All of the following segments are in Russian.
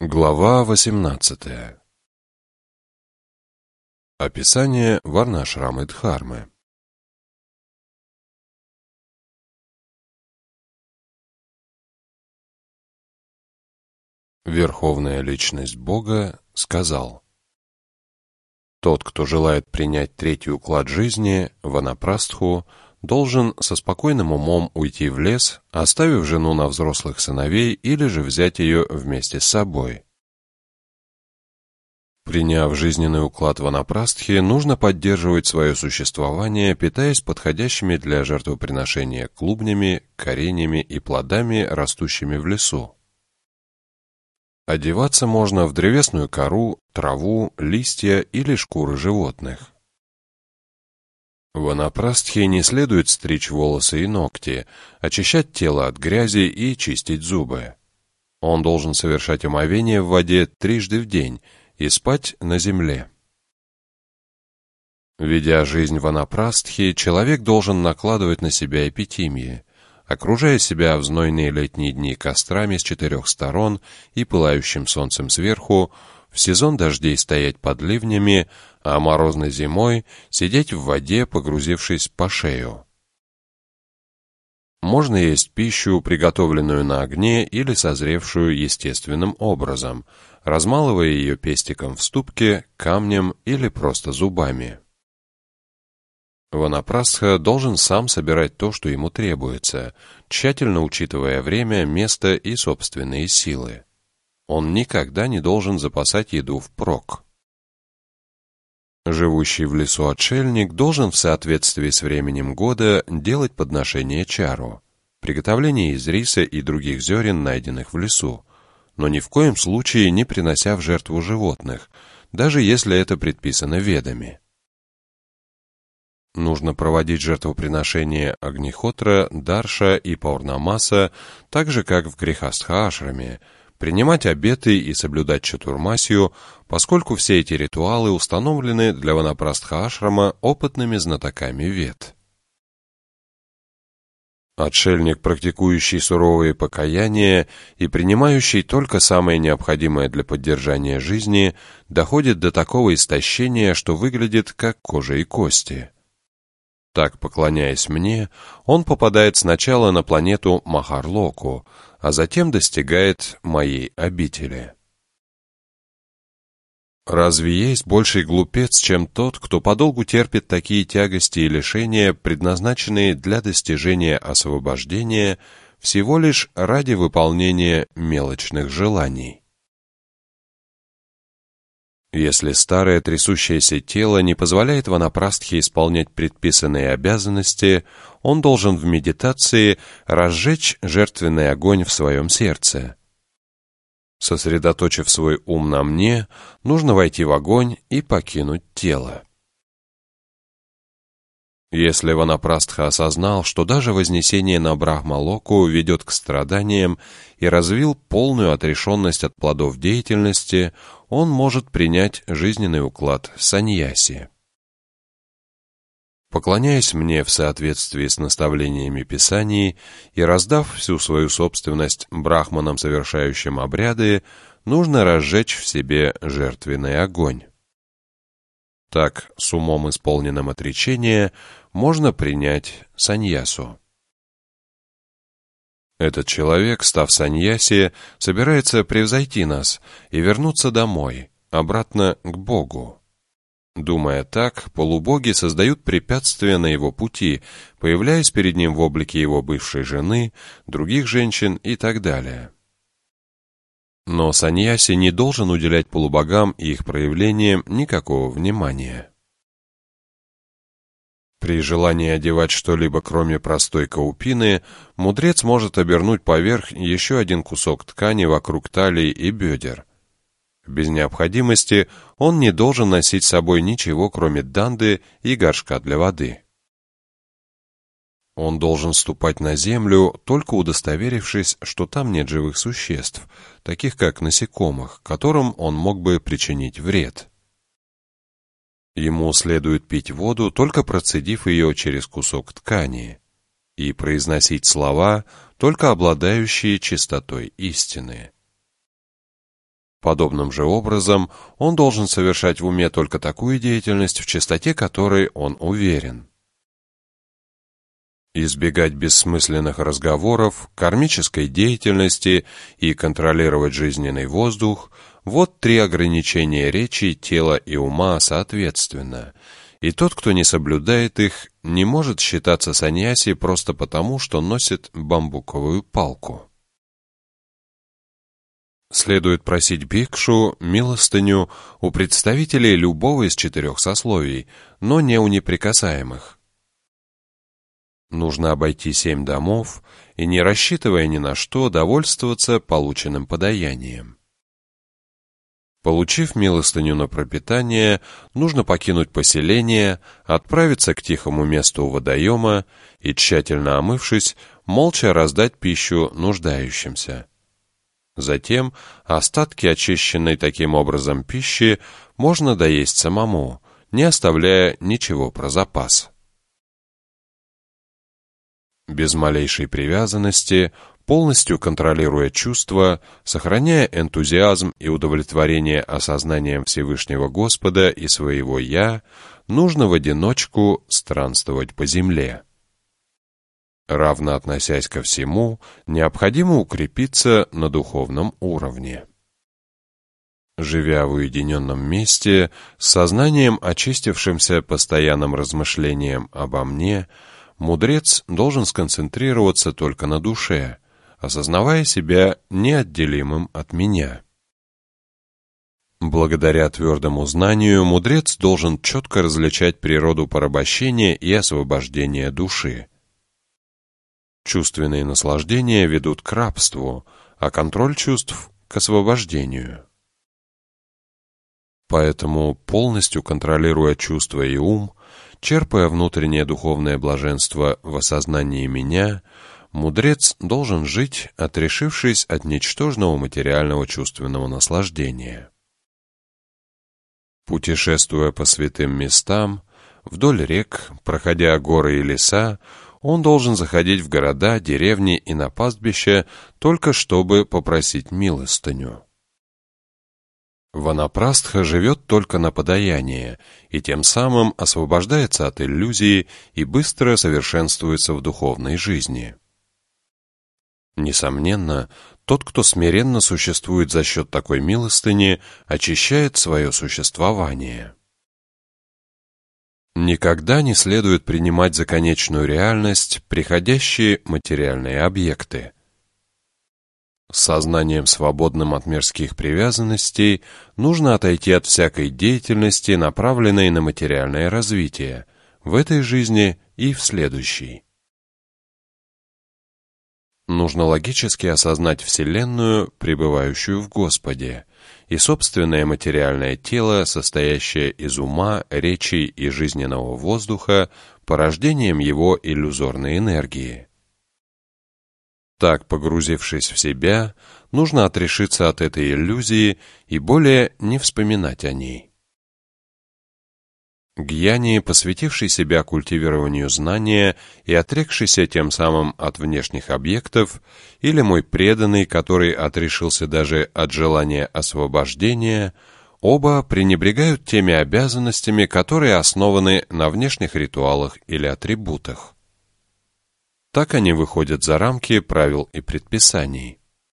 Глава 18. Описание Варнашрамы Дхармы. Верховная Личность Бога сказал: «Тот, кто желает принять третий уклад жизни, ванапрастху, должен со спокойным умом уйти в лес, оставив жену на взрослых сыновей, или же взять ее вместе с собой». Приняв жизненный уклад ванапрастхи, нужно поддерживать свое существование, питаясь подходящими для жертвоприношения клубнями, коренями и плодами, растущими в лесу. Одеваться можно в древесную кору, траву, листья или шкуры животных. Ванапрастхе не следует стричь волосы и ногти, очищать тело от грязи и чистить зубы. Он должен совершать омовение в воде 3 раза в день и спать на земле. Ведя жизнь ванапрастхи, человек должен накладывать на себя эпитимии, окружая себя в знойные летние дни кострами с 4 сторон и пылающим солнцем сверху, в сезон дождей стоять под ливнями, а морозной зимой сидеть в воде, погрузившись по шею. Можно есть пищу, приготовленную на огне или созревшую естественным образом, размалывая ее пестиком в ступке, камнем или просто зубами. Ванапрастха должен сам собирать то, что ему требуется, тщательно учитывая время, место и собственные силы. Он никогда не должен запасать еду впрок. Живущий в лесу отшельник должен в соответствии с временем года делать подношение чару, приготовление из риса и других зерен, найденных в лесу, но ни в коем случае не принося в жертву животных, даже если это предписано ведами. Нужно проводить жертвоприношения Агнихотра, Дарша и Паурнамаса, так же, как в Грихастха-ашраме, принимать обеты и соблюдать чатурмасию, поскольку все эти ритуалы установлены для Ванапрастха-ашрама опытными знатоками вед. Отшельник, практикующий суровые покаяния и принимающий только самое необходимое для поддержания жизни, доходит до такого истощения, что выглядит как кожа и кости. Так, поклоняясь мне, он попадает сначала на планету Махарлоку, а затем достигает моей обители. Разве есть больший глупец, чем тот, кто подолгу терпит такие тягости и лишения, предназначенные для достижения освобождения, всего лишь ради выполнения мелочных желаний? Если старое трясущееся тело не позволяет ванапрастхе исполнять предписанные обязанности, он должен в медитации разжечь жертвенный огонь в своем сердце. Сосредоточив свой ум на мне, нужно войти в огонь и покинуть тело. Если ванапрастха осознал, что даже вознесение на Брахмалоку ведет к страданиям и развил полную отрешенность от плодов деятельности, он может принять жизненный уклад саньяси. Поклоняясь мне в соответствии с наставлениями Писаний и раздав всю свою собственность брахманам, совершающим обряды, нужно разжечь в себе жертвенный огонь. Так, с умом, исполненным отречения, можно принять саньясу. Этот человек, став саньяси, собирается превзойти нас и вернуться домой, обратно к Богу. Думая так, полубоги создают препятствия на его пути, появляясь перед ним в облике его бывшей жены, других женщин и так далее. Но саньяси не должен уделять полубогам и их проявлениям никакого внимания. При желании одевать что-либо, кроме простой каупины, мудрец может обернуть поверх еще один кусок ткани вокруг талии и бедер. Без необходимости он не должен носить с собой ничего, кроме данды и горшка для воды. Он должен ступать на землю, только удостоверившись, что там нет живых существ, таких как насекомых, которым он мог бы причинить вред. Ему следует пить воду, только процедив ее через кусок ткани, и произносить слова, только обладающие чистотой истины. Подобным же образом он должен совершать в уме только такую деятельность, в чистоте которой он уверен. Избегать бессмысленных разговоров, кармической деятельности и контролировать жизненный воздух – вот 3 ограничения речи, тела и ума соответственно. И тот, кто не соблюдает их, не может считаться саньяси просто потому, что носит бамбуковую палку. Следует просить бхикшу милостыню у представителей любого из 4 сословий, но не у неприкасаемых. Нужно обойти 7 домов и, не рассчитывая ни на что, довольствоваться полученным подаянием. Получив милостыню на пропитание, нужно покинуть поселение, отправиться к тихому месту у водоема и, тщательно омывшись, молча раздать пищу нуждающимся. Затем остатки очищенной таким образом пищи можно доесть самому, не оставляя ничего про запас. Без малейшей привязанности, полностью контролируя чувства, сохраняя энтузиазм и удовлетворение осознанием Всевышнего Господа и своего «Я», нужно в одиночку странствовать по земле. Равно относясь ко всему, необходимо укрепиться на духовном уровне. Живя в уединенном месте, с сознанием, очистившимся постоянным размышлением обо мне, мудрец должен сконцентрироваться только на душе, осознавая себя неотделимым от меня. Благодаря твердому знанию мудрец должен четко различать природу порабощения и освобождения души. Чувственные наслаждения ведут к рабству, а контроль чувств – к освобождению. Поэтому, полностью контролируя чувства и ум, черпая внутреннее духовное блаженство в осознании меня, мудрец должен жить, отрешившись от ничтожного материального чувственного наслаждения. Путешествуя по святым местам, вдоль рек, проходя горы и леса, он должен заходить в города, деревни и на пастбища, только чтобы попросить милостыню. Ванапрастха живет только на подаяние, и тем самым освобождается от иллюзии и быстро совершенствуется в духовной жизни. Несомненно, тот, кто смиренно существует за счет такой милостыни, очищает свое существование. Никогда не следует принимать за конечную реальность приходящие материальные объекты. С сознанием, свободным от мирских привязанностей, нужно отойти от всякой деятельности, направленной на материальное развитие, в этой жизни и в следующей. Нужно логически осознать Вселенную, пребывающую в Господе, и собственное материальное тело, состоящее из ума, речи и жизненного воздуха, порождением его иллюзорной энергии. Так, погрузившись в себя, нужно отрешиться от этой иллюзии и более не вспоминать о ней. Гьяни, посвятивший себя культивированию знания и отрекшийся тем самым от внешних объектов, или мой преданный, который отрешился даже от желания освобождения, оба пренебрегают теми обязанностями, которые основаны на внешних ритуалах или атрибутах. Так они выходят за рамки правил и предписаний.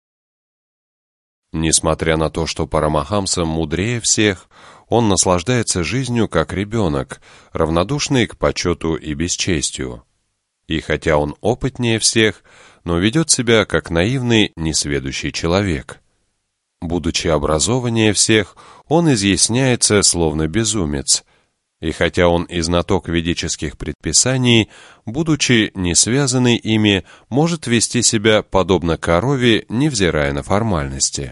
Несмотря на то, что Парамахамса мудрее всех, он наслаждается жизнью как ребенок, равнодушный к почету и бесчестию. И хотя он опытнее всех, но ведет себя как наивный, несведущий человек. Будучи образованнее всех, он изъясняется словно безумец. И хотя он и знаток ведических предписаний, будучи не связанный ими, может вести себя подобно корове, невзирая на формальности.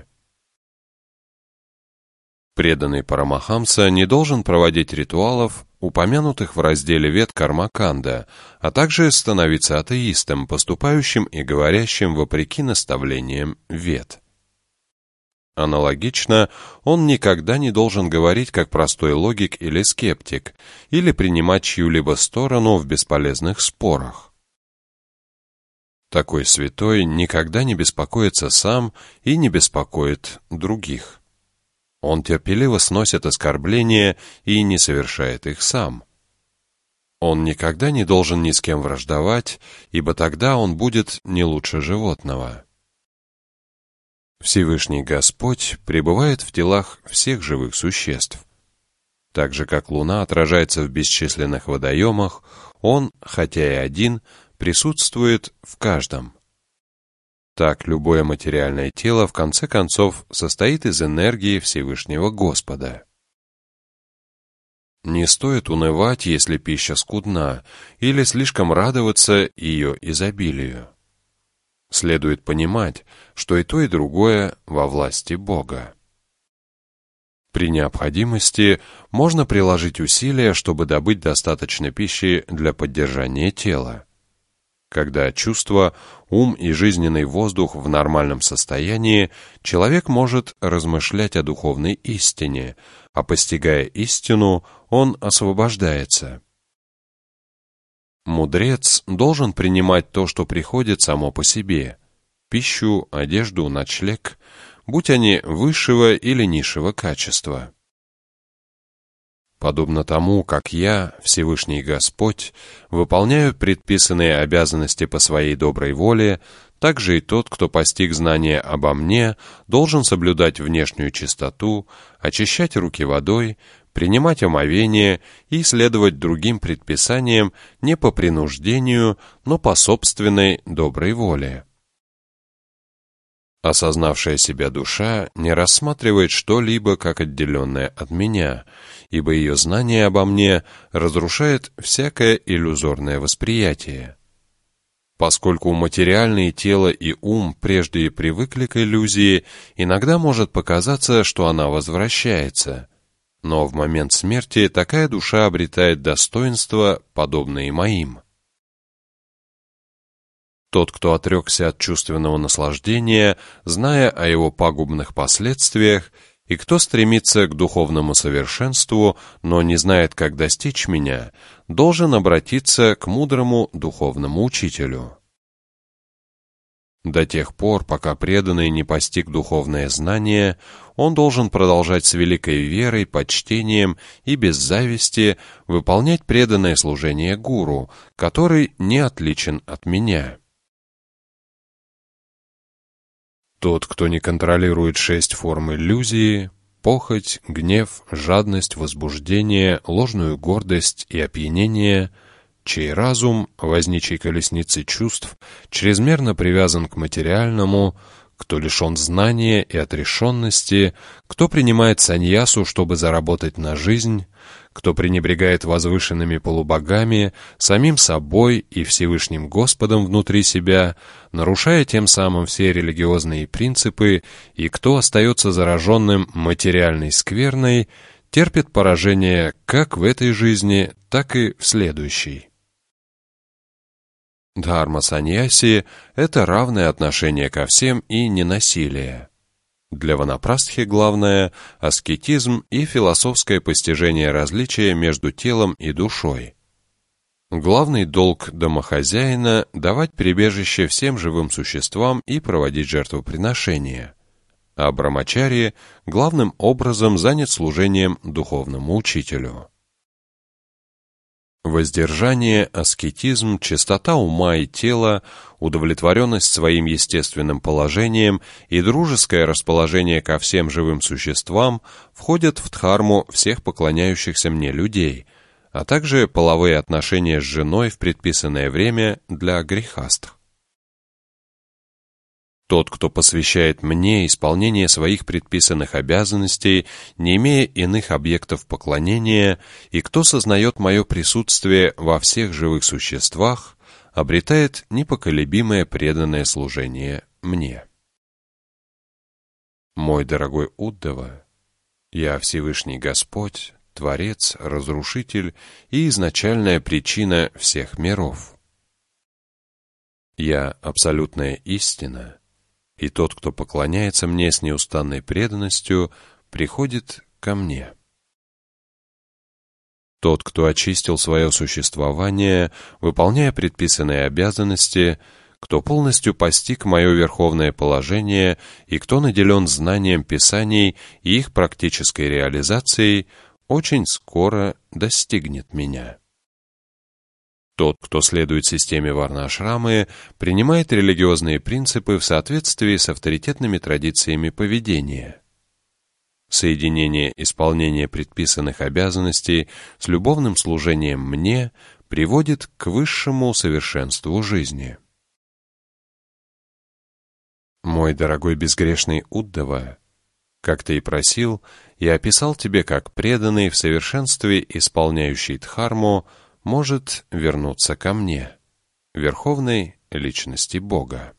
Преданный Парамахамса не должен проводить ритуалов, упомянутых в разделе Вед Кармаканда, а также становиться атеистом, поступающим и говорящим вопреки наставлениям Вед. Аналогично, он никогда не должен говорить как простой логик или скептик, или принимать чью-либо сторону в бесполезных спорах. Такой святой никогда не беспокоится сам и не беспокоит других. Он терпеливо сносит оскорбления и не совершает их сам. Он никогда не должен ни с кем враждовать, ибо тогда он будет не лучше животного. Всевышний Господь пребывает в телах всех живых существ. Так же, как луна отражается в бесчисленных водоемах, он, хотя и один, присутствует в каждом. Так любое материальное тело в конце концов состоит из энергии Всевышнего Господа. Не стоит унывать, если пища скудна, или слишком радоваться ее изобилию. Следует понимать, что и то, и другое во власти Бога. При необходимости можно приложить усилия, чтобы добыть достаточно пищи для поддержания тела. Когда чувства, ум и жизненный воздух в нормальном состоянии, человек может размышлять о духовной истине, а постигая истину, он освобождается. Мудрец должен принимать то, что приходит само по себе: пищу, одежду, ночлег, будь они высшего или низшего качества. Подобно тому, как я, Всевышний Господь, выполняю предписанные обязанности по своей доброй воле, так же и тот, кто постиг знания обо мне, должен соблюдать внешнюю чистоту, очищать руки водой, принимать омовение и следовать другим предписаниям не по принуждению, но по собственной доброй воле. Осознавшая себя душа не рассматривает что-либо как отделенное от меня, ибо ее знание обо мне разрушает всякое иллюзорное восприятие. Поскольку материальное тело и ум прежде и привыкли к иллюзии, иногда может показаться, что она возвращается. Но в момент смерти такая душа обретает достоинства, подобные моим. Тот, кто отрекся от чувственного наслаждения, зная о его пагубных последствиях, и кто стремится к духовному совершенству, но не знает, как достичь меня, должен обратиться к мудрому духовному учителю. До тех пор, пока преданный не постиг духовное знание, он должен продолжать с великой верой, почтением и без зависти выполнять преданное служение гуру, который не отличен от меня. Тот, кто не контролирует 6 форм иллюзии — похоть, гнев, жадность, возбуждение, ложную гордость и опьянение, чей разум, возничий колесницы чувств, чрезмерно привязан к материальному, кто лишен знания и отрешенности, кто принимает саньясу, чтобы заработать на жизнь, кто пренебрегает возвышенными полубогами, самим собой и Всевышним Господом внутри себя, нарушая тем самым все религиозные принципы, и кто остается зараженным материальной скверной, терпит поражение как в этой жизни, так и в следующей. Дхарма саньяси — это равное отношение ко всем и ненасилие. Для ванапрастхи главное — аскетизм и философское постижение различия между телом и душой. Главный долг домохозяина — давать прибежище всем живым существам и проводить жертвоприношения. А брамачари главным образом занят служением духовному учителю. Воздержание, аскетизм, чистота ума и тела, удовлетворенность своим естественным положением и дружеское расположение ко всем живым существам входят в дхарму всех поклоняющихся мне людей, а также половые отношения с женой в предписанное время для грехастх. Тот, кто посвящает мне исполнение своих предписанных обязанностей, не имея иных объектов поклонения, и кто сознает мое присутствие во всех живых существах, обретает непоколебимое преданное служение мне. Мой дорогой Уддава, я Всевышний Господь, Творец, Разрушитель и изначальная причина всех миров. Я абсолютная истина, и тот, кто поклоняется мне с неустанной преданностью, приходит ко мне. Тот, кто очистил свое существование, выполняя предписанные обязанности, кто полностью постиг мое верховное положение и кто наделен знанием Писаний и их практической реализацией, очень скоро достигнет меня. Тот, кто следует системе Варна-ашрамы, принимает религиозные принципы в соответствии с авторитетными традициями поведения. Соединение исполнения предписанных обязанностей с любовным служением мне приводит к высшему совершенству жизни. Мой дорогой безгрешный Уддава, как ты и просил, я описал тебе, как преданный в совершенстве исполняющий дхарму может вернуться ко мне, Верховной Личности Бога.